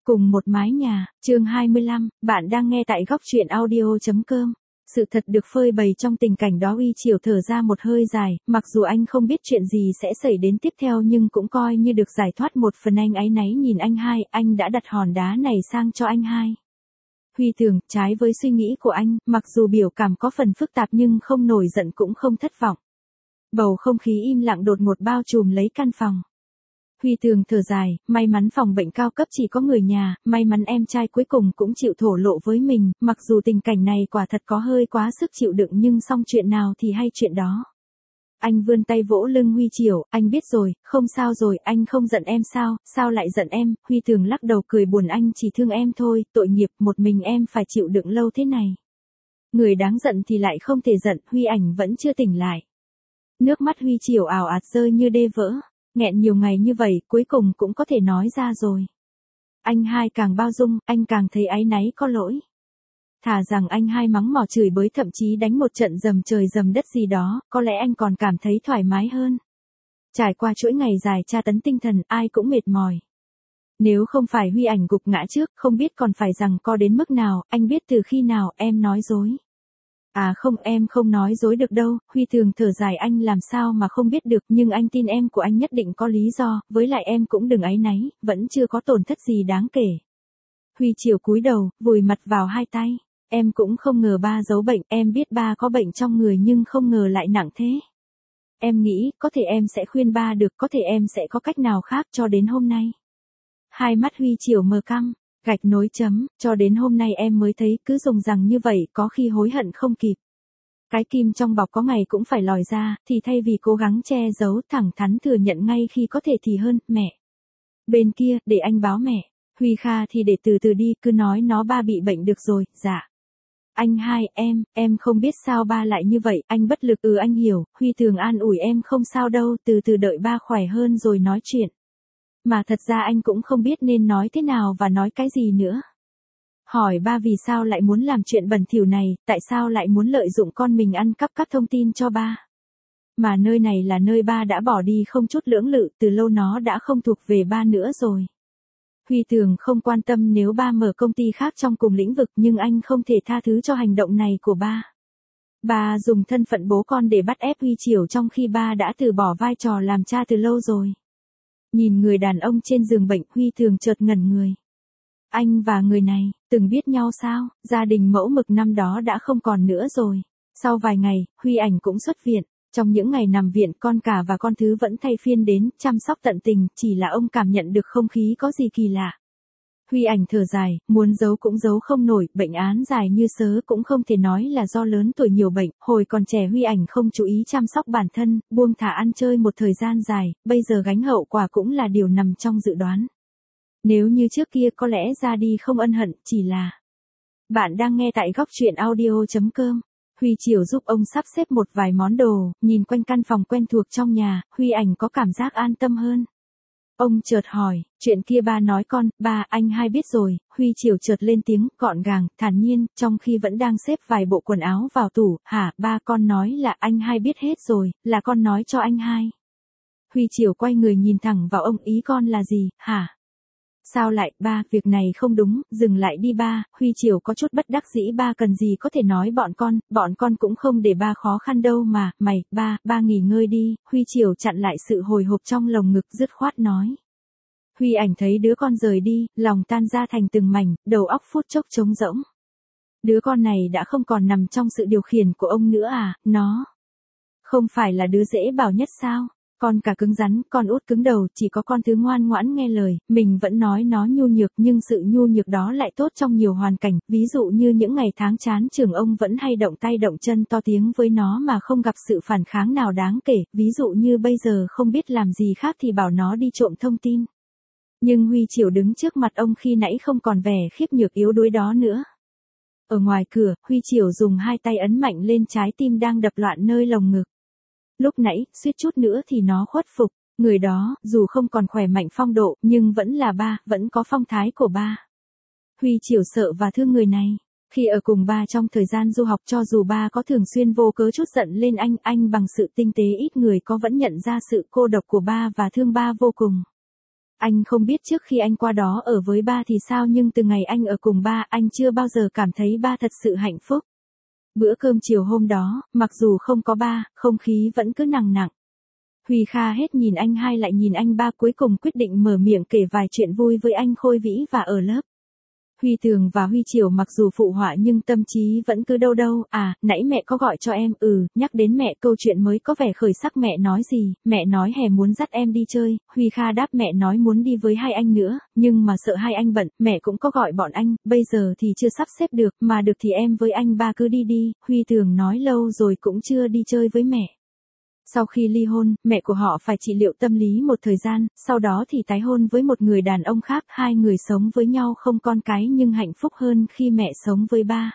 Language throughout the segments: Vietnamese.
Cùng một mái nhà, chương 25, bạn đang nghe tại góc truyện audio.com. Sự thật được phơi bày trong tình cảnh đó. Uy Chiểu thở ra một hơi dài, mặc dù anh không biết chuyện gì sẽ xảy đến tiếp theo nhưng cũng coi như được giải thoát một phần. Anh áy náy nhìn anh hai, anh đã đặt hòn đá này sang cho anh hai. Huy Tường, trái với suy nghĩ của anh, mặc dù biểu cảm có phần phức tạp nhưng không nổi giận cũng không thất vọng. Bầu không khí im lặng đột ngột bao trùm lấy căn phòng. Huy Tường thở dài, may mắn phòng bệnh cao cấp chỉ có người nhà, may mắn em trai cuối cùng cũng chịu thổ lộ với mình, mặc dù tình cảnh này quả thật có hơi quá sức chịu đựng nhưng xong chuyện nào thì hay chuyện đó. Anh vươn tay vỗ lưng Huy Chiểu, anh biết rồi, không sao rồi, anh không giận em sao lại giận em? Huy Tường lắc đầu cười buồn, anh chỉ thương em thôi, tội nghiệp, một mình em phải chịu đựng lâu thế này. Người đáng giận thì lại không thể giận, Huy Ảnh vẫn chưa tỉnh lại. Nước mắt Huy Chiểu ào ạt rơi như đê vỡ. Nghẹn nhiều ngày như vậy, cuối cùng cũng có thể nói ra rồi. Anh hai càng bao dung, anh càng thấy áy náy có lỗi. Thà rằng anh hai mắng mỏ chửi bới thậm chí đánh một trận dầm trời dầm đất gì đó, có lẽ anh còn cảm thấy thoải mái hơn. Trải qua chuỗi ngày dài tra tấn tinh thần, ai cũng mệt mỏi. Nếu không phải Huy Ảnh gục ngã trước, không biết còn phải rằng co đến mức nào, anh biết từ khi nào em nói dối. À không, em không nói dối được đâu. Huy Tường thở dài, anh làm sao mà không biết được, nhưng anh tin em của anh nhất định có lý do, với lại em cũng đừng áy náy, vẫn chưa có tổn thất gì đáng kể. Huy Chiểu cúi đầu, vùi mặt vào hai tay. Em cũng không ngờ ba giấu bệnh, em biết ba có bệnh trong người nhưng không ngờ lại nặng thế. Em nghĩ, có thể em sẽ khuyên ba được, có thể em sẽ có cách nào khác cho đến hôm nay. Hai mắt Huy Chiểu mờ căng. Gạch nối chấm, cho đến hôm nay em mới thấy cứ dùng rằng như vậy có khi hối hận không kịp. Cái kim trong bọc có ngày cũng phải lòi ra, thì thay vì cố gắng che giấu thẳng thắn thừa nhận ngay khi có thể thì hơn, mẹ. Bên kia, để anh báo mẹ. Huy Kha thì để từ từ đi, cứ nói nó ba bị bệnh được rồi, dạ. Anh hai, em không biết sao ba lại như vậy, anh bất lực. Anh hiểu, Huy thường an ủi em không sao đâu, từ từ đợi ba khỏe hơn rồi nói chuyện. Mà thật ra anh cũng không biết nên nói thế nào và nói cái gì nữa. Hỏi ba vì sao lại muốn làm chuyện bẩn thỉu này, tại sao lại muốn lợi dụng con mình ăn cắp các thông tin cho ba. Mà nơi này là nơi ba đã bỏ đi không chút lưỡng lự, từ lâu nó đã không thuộc về ba nữa rồi. Huy Tường không quan tâm nếu ba mở công ty khác trong cùng lĩnh vực, nhưng anh không thể tha thứ cho hành động này của ba. Ba dùng thân phận bố con để bắt ép Huy Chiểu trong khi ba đã từ bỏ vai trò làm cha từ lâu rồi. Nhìn người đàn ông trên giường bệnh, Huy Tường chợt ngẩn người. Anh và người này, từng biết nhau sao? Gia đình mẫu mực năm đó đã không còn nữa rồi. Sau vài ngày, Huy Ảnh cũng xuất viện. Trong những ngày nằm viện, con cả và con thứ vẫn thay phiên đến, chăm sóc tận tình, chỉ là ông cảm nhận được không khí có gì kỳ lạ. Huy Ảnh thở dài, muốn giấu cũng giấu không nổi, bệnh án dài như sớ cũng không thể nói là do lớn tuổi nhiều bệnh, hồi còn trẻ Huy Ảnh không chú ý chăm sóc bản thân, buông thả ăn chơi một thời gian dài, bây giờ gánh hậu quả cũng là điều nằm trong dự đoán. Nếu như trước kia có lẽ ra đi không ân hận, chỉ là... Bạn đang nghe tại góc truyện audio.com. Huy Chiểu giúp ông sắp xếp một vài món đồ, nhìn quanh căn phòng quen thuộc trong nhà, Huy Ảnh có cảm giác an tâm hơn. Ông chợt hỏi, chuyện kia ba nói con, ba, anh hai biết rồi. Huy Chiểu chợt lên tiếng, gọn gàng, thản nhiên, trong khi vẫn đang xếp vài bộ quần áo vào tủ, hả, ba, con nói là anh hai biết hết rồi, là con nói cho anh hai. Huy Chiểu quay người nhìn thẳng vào ông, ý con là gì, hả? Sao lại, ba, việc này không đúng, dừng lại đi ba. Huy Chiểu có chút bất đắc dĩ, ba cần gì có thể nói bọn con cũng không để ba khó khăn đâu mà, mày, ba nghỉ ngơi đi. Huy Chiểu chặn lại sự hồi hộp trong lồng ngực, dứt khoát nói. Huy Ảnh thấy đứa con rời đi, lòng tan ra thành từng mảnh, đầu óc phút chốc trống rỗng. Đứa con này đã không còn nằm trong sự điều khiển của ông nữa à, nó không phải là đứa dễ bảo nhất sao? Con cả cứng rắn, con út cứng đầu, chỉ có con thứ ngoan ngoãn nghe lời, mình vẫn nói nó nhu nhược nhưng sự nhu nhược đó lại tốt trong nhiều hoàn cảnh, ví dụ như những ngày tháng chán trường ông vẫn hay động tay động chân to tiếng với nó mà không gặp sự phản kháng nào đáng kể, ví dụ như bây giờ không biết làm gì khác thì bảo nó đi trộm thông tin. Nhưng Huy Chiểu đứng trước mặt ông khi nãy không còn vẻ khiếp nhược yếu đuối đó nữa. Ở ngoài cửa, Huy Chiểu dùng hai tay ấn mạnh lên trái tim đang đập loạn nơi lồng ngực. Lúc nãy, suýt chút nữa thì nó khuất phục, người đó, dù không còn khỏe mạnh phong độ, nhưng vẫn là ba, vẫn có phong thái của ba. Huy Chiểu sợ và thương người này. Khi ở cùng ba trong thời gian du học, cho dù ba có thường xuyên vô cớ chút giận lên anh bằng sự tinh tế ít người có vẫn nhận ra sự cô độc của ba và thương ba vô cùng. Anh không biết trước khi anh qua đó ở với ba thì sao nhưng từ ngày anh ở cùng ba anh chưa bao giờ cảm thấy ba thật sự hạnh phúc. Bữa cơm chiều hôm đó, mặc dù không có ba, không khí vẫn cứ nặng nặng. Huy Kha hết nhìn anh hai lại nhìn anh ba cuối cùng quyết định mở miệng kể vài chuyện vui với anh Khôi Vĩ và ở lớp. Huy Tường và Huy Triều mặc dù phụ họa nhưng tâm trí vẫn cứ đâu đâu, nãy mẹ có gọi cho em, nhắc đến mẹ câu chuyện mới có vẻ khởi sắc mẹ nói gì, mẹ nói hè muốn dắt em đi chơi, Huy Kha đáp mẹ nói muốn đi với hai anh nữa, nhưng mà sợ hai anh bận, mẹ cũng có gọi bọn anh, bây giờ thì chưa sắp xếp được, mà được thì em với anh ba cứ đi đi, Huy Tường nói lâu rồi cũng chưa đi chơi với mẹ. Sau khi ly hôn, mẹ của họ phải trị liệu tâm lý một thời gian, sau đó thì tái hôn với một người đàn ông khác, hai người sống với nhau không con cái nhưng hạnh phúc hơn khi mẹ sống với ba.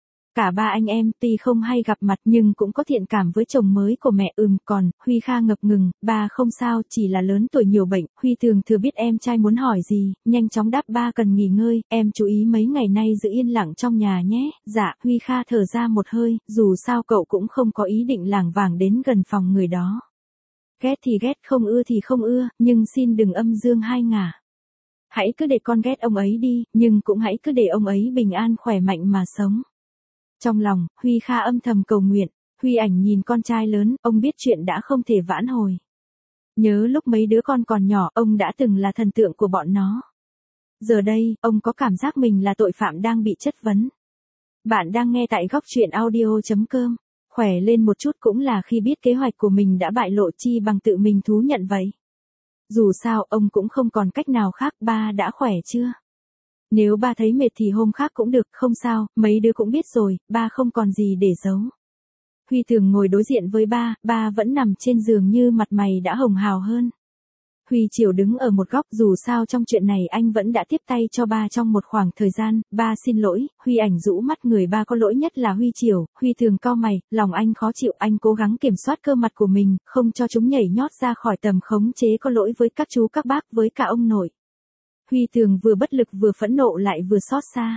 Cả ba anh em tuy không hay gặp mặt nhưng cũng có thiện cảm với chồng mới của mẹ. Còn, Huy Kha ngập ngừng, ba không sao, chỉ là lớn tuổi nhiều bệnh. Huy Tường thừa biết em trai muốn hỏi gì, nhanh chóng đáp ba cần nghỉ ngơi, em chú ý mấy ngày nay giữ yên lặng trong nhà nhé. Dạ, Huy Kha thở ra một hơi, dù sao cậu cũng không có ý định lảng vảng đến gần phòng người đó. Ghét thì ghét, không ưa thì không ưa, nhưng xin đừng âm dương hai ngả. Hãy cứ để con ghét ông ấy đi, nhưng cũng hãy cứ để ông ấy bình an khỏe mạnh mà sống. Trong lòng, Huy Kha âm thầm cầu nguyện, Huy Ảnh nhìn con trai lớn, ông biết chuyện đã không thể vãn hồi. Nhớ lúc mấy đứa con còn nhỏ, ông đã từng là thần tượng của bọn nó. Giờ đây, ông có cảm giác mình là tội phạm đang bị chất vấn. Bạn đang nghe tại góc truyện audio.com. Khỏe lên một chút cũng là khi biết kế hoạch của mình đã bại lộ chi bằng tự mình thú nhận vậy. Dù sao, ông cũng không còn cách nào khác. Ba đã khỏe chưa? Nếu ba thấy mệt thì hôm khác cũng được, không sao, mấy đứa cũng biết rồi, ba không còn gì để giấu. Huy Tường ngồi đối diện với ba vẫn nằm trên giường như mặt mày đã hồng hào hơn. Huy Triều đứng ở một góc, dù sao trong chuyện này anh vẫn đã tiếp tay cho ba trong một khoảng thời gian. Ba xin lỗi. Huy Ảnh rũ mắt, người ba có lỗi nhất là Huy Triều. Huy Tường cau mày, lòng anh khó chịu, anh cố gắng kiểm soát cơ mặt của mình, không cho chúng nhảy nhót ra khỏi tầm khống chế, có lỗi với các chú các bác, với cả ông nội. Huy Tường vừa bất lực vừa phẫn nộ lại vừa xót xa.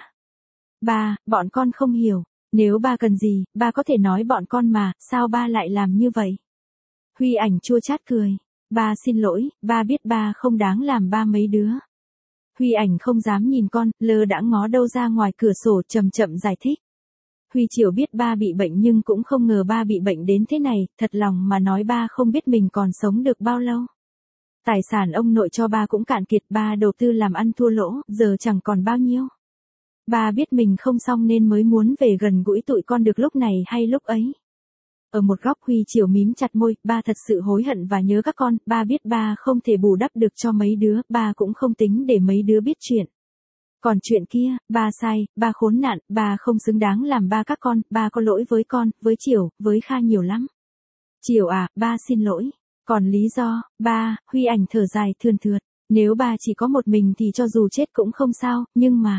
Ba, bọn con không hiểu, nếu ba cần gì, ba có thể nói bọn con mà, sao ba lại làm như vậy? Huy Ảnh chua chát cười. Ba xin lỗi, ba biết ba không đáng làm ba mấy đứa. Huy Ảnh không dám nhìn con, lơ đãng ngó đâu ra ngoài cửa sổ, chậm chậm giải thích. Huy Triều biết ba bị bệnh nhưng cũng không ngờ ba bị bệnh đến thế này, thật lòng mà nói ba không biết mình còn sống được bao lâu. Tài sản ông nội cho ba cũng cạn kiệt, ba đầu tư làm ăn thua lỗ, giờ chẳng còn bao nhiêu. Ba biết mình không xong nên mới muốn về gần gũi tụi con được lúc này hay lúc ấy. Ở một góc Huy Triều mím chặt môi, ba thật sự hối hận và nhớ các con, ba biết ba không thể bù đắp được cho mấy đứa, ba cũng không tính để mấy đứa biết chuyện. Còn chuyện kia, ba sai, ba khốn nạn, ba không xứng đáng làm ba các con, ba có lỗi với con, với Triều, với Kha nhiều lắm. Triều à, ba xin lỗi. Còn lý do, ba, Huy Ảnh thở dài thườn thượt, nếu ba chỉ có một mình thì cho dù chết cũng không sao, nhưng mà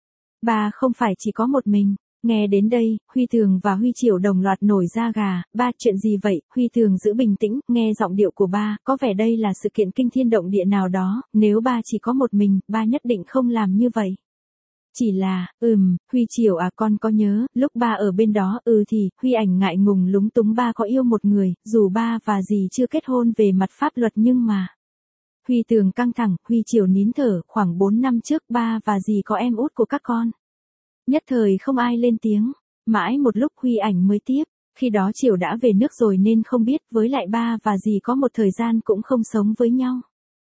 ba không phải chỉ có một mình. Nghe đến đây, Huy Tường và Huy Triều đồng loạt nổi da gà. Ba, chuyện gì vậy? Huy Tường giữ bình tĩnh, nghe giọng điệu của ba, có vẻ đây là sự kiện kinh thiên động địa nào đó, nếu ba chỉ có một mình, ba nhất định không làm như vậy. Chỉ là, Huy Triều à, con có nhớ, lúc ba ở bên đó, thì, Huy Ảnh ngại ngùng lúng túng, ba có yêu một người, dù ba và dì chưa kết hôn về mặt pháp luật nhưng mà. Huy Tường căng thẳng, Huy Triều nín thở, khoảng 4 năm trước ba và dì có em út của các con. Nhất thời không ai lên tiếng, mãi một lúc Huy Ảnh mới tiếp, khi đó Triều đã về nước rồi nên không biết, với lại ba và dì có một thời gian cũng không sống với nhau.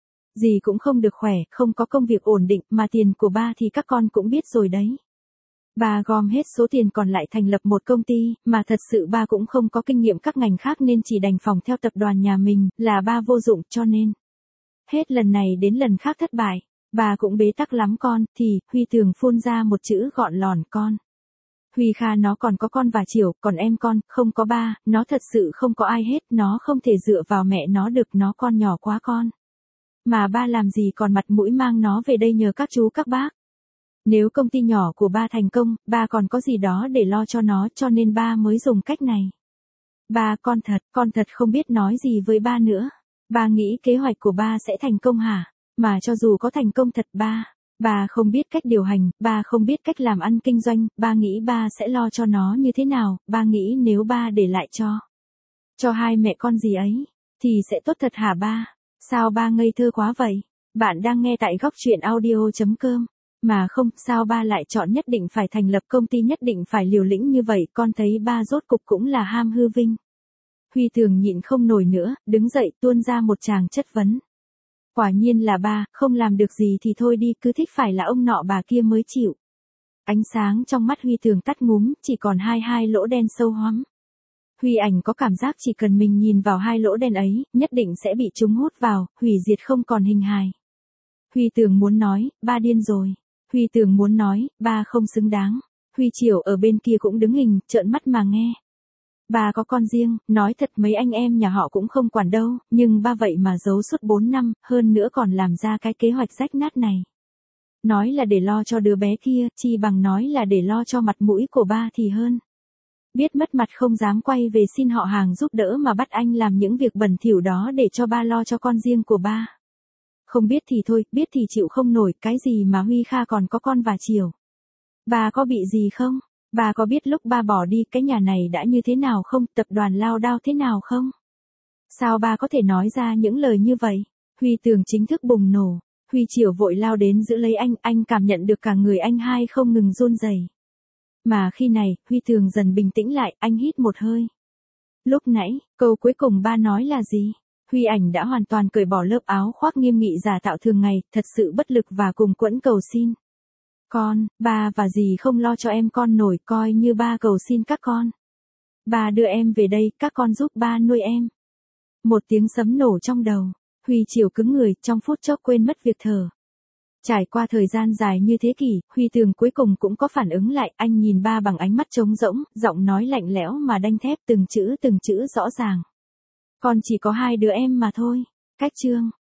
Dì cũng không được khỏe, không có công việc ổn định, mà tiền của ba thì các con cũng biết rồi đấy. Ba gom hết số tiền còn lại thành lập một công ty, mà thật sự ba cũng không có kinh nghiệm các ngành khác nên chỉ đành phòng theo tập đoàn nhà mình, là ba vô dụng cho nên. Hết lần này đến lần khác thất bại, ba cũng bế tắc lắm con, thì, Huy Tường phun ra một chữ gọn lòn, con. Huy Kha nó còn có con và Triều, còn em con, không có ba, nó thật sự không có ai hết, nó không thể dựa vào mẹ nó được, nó con nhỏ quá con. Mà ba làm gì còn mặt mũi mang nó về đây nhờ các chú các bác. Nếu công ty nhỏ của ba thành công, ba còn có gì đó để lo cho nó, cho nên ba mới dùng cách này. Ba, con thật không biết nói gì với ba nữa. Ba nghĩ kế hoạch của ba sẽ thành công hả? Mà cho dù có thành công thật ba không biết cách điều hành, ba không biết cách làm ăn kinh doanh, ba nghĩ ba sẽ lo cho nó như thế nào, ba nghĩ nếu ba để lại cho hai mẹ con gì ấy, thì sẽ tốt thật hả ba? Sao ba ngây thơ quá vậy? Bạn đang nghe tại góc truyện audio.com. Mà không, sao ba lại chọn nhất định phải thành lập công ty, nhất định phải liều lĩnh như vậy, con thấy ba rốt cục cũng là ham hư vinh. Huy Tường nhịn không nổi nữa, đứng dậy tuôn ra một tràng chất vấn. Quả nhiên là ba, không làm được gì thì thôi đi, cứ thích phải là ông nọ bà kia mới chịu. Ánh sáng trong mắt Huy Tường tắt ngúm, chỉ còn hai lỗ đen sâu hoắm. Huy Ảnh có cảm giác chỉ cần mình nhìn vào hai lỗ đen ấy, nhất định sẽ bị chúng hút vào, hủy diệt không còn hình hài. Huy Tường muốn nói, ba điên rồi. Huy Tường muốn nói, ba không xứng đáng. Huy Triều ở bên kia cũng đứng hình, trợn mắt mà nghe. Ba có con riêng, nói thật mấy anh em nhà họ cũng không quản đâu, nhưng ba vậy mà giấu suốt 4 năm, hơn nữa còn làm ra cái kế hoạch rách nát này. Nói là để lo cho đứa bé kia, chi bằng nói là để lo cho mặt mũi của ba thì hơn. Biết mất mặt không dám quay về xin họ hàng giúp đỡ mà bắt anh làm những việc bẩn thỉu đó để cho ba lo cho con riêng của ba. Không biết thì thôi, biết thì chịu không nổi, cái gì mà Huy Kha còn có con và Triều. Ba có bị gì không? Ba có biết lúc ba bỏ đi cái nhà này đã như thế nào không, tập đoàn lao đao thế nào không? Sao ba có thể nói ra những lời như vậy? Huy Tường chính thức bùng nổ. Huy Triều vội lao đến giữ lấy anh cảm nhận được cả người anh hai không ngừng run rẩy. Mà khi này, Huy Tường dần bình tĩnh lại, anh hít một hơi. Lúc nãy, câu cuối cùng ba nói là gì? Huy Ảnh đã hoàn toàn cởi bỏ lớp áo khoác nghiêm nghị giả tạo thường ngày, thật sự bất lực và cùng quẫn cầu xin. Con, ba và dì không lo cho em con nổi, coi như ba cầu xin các con. Ba đưa em về đây, các con giúp ba nuôi em. Một tiếng sấm nổ trong đầu. Huy Triều cứng người, trong phút chốc quên mất việc thở. Trải qua thời gian dài như thế kỷ, Huy Tường cuối cùng cũng có phản ứng lại, anh nhìn ba bằng ánh mắt trống rỗng, giọng nói lạnh lẽo mà đanh thép, từng chữ rõ ràng. Con chỉ có 2 đứa em mà thôi. Cách chương.